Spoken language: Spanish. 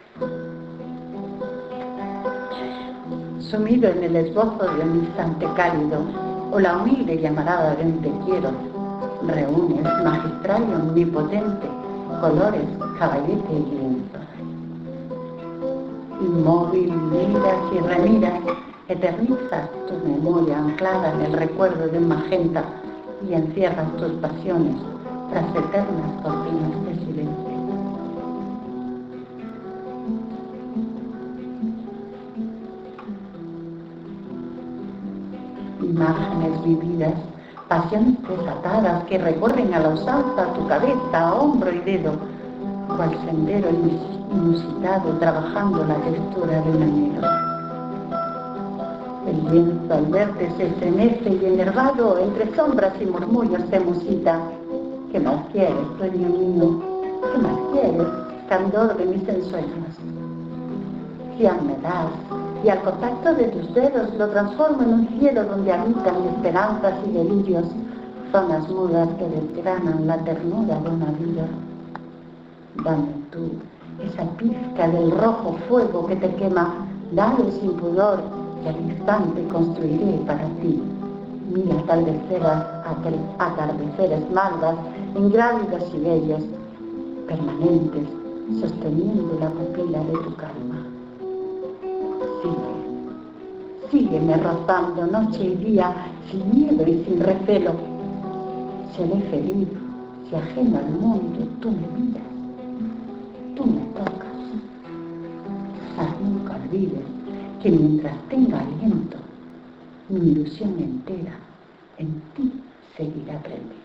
Sumido en el esbozo de un instante cálido o la humilde llamarada de un te quiero, reúnes magistral y omnipotente colores, caballete y lienzos. Inmóvil, miras y remiras, eternizas tu memoria anclada en el recuerdo de un magenta y encierras tus pasiones tras eternas cortinas de silencio. Imágenes vividas, pasiones desatadas que recorren a la usanza tu cabeza, hombro y dedo, cual sendero inusitado trabajando la textura de un anhelo. El lienzo al verte se estremece y enervado entre sombras y murmullos te musita. ¿Qué más quieres, sueño mío? ¿Qué más quieres, candor de mis ensueños? Cian me das, y al contacto de tus dedos lo transformo en un cielo donde habitan esperanzas y delirios, zonas mudas que desgranan la ternura de una vida. Dame tú esa pizca del rojo fuego que te quema, dale sin pudor, y al instante construiré para ti mil atardeceres malvas, ingrávidos y bellos, permanentes, sosteniendo la pupila de tu calma. Sígueme rozando noche y día, sin miedo y sin recelo. Seré feliz si ajeno al mundo tú me miras, tú me tocas. Mas nunca olvides que mientras tenga aliento, mi ilusión entera en ti seguirá prendida.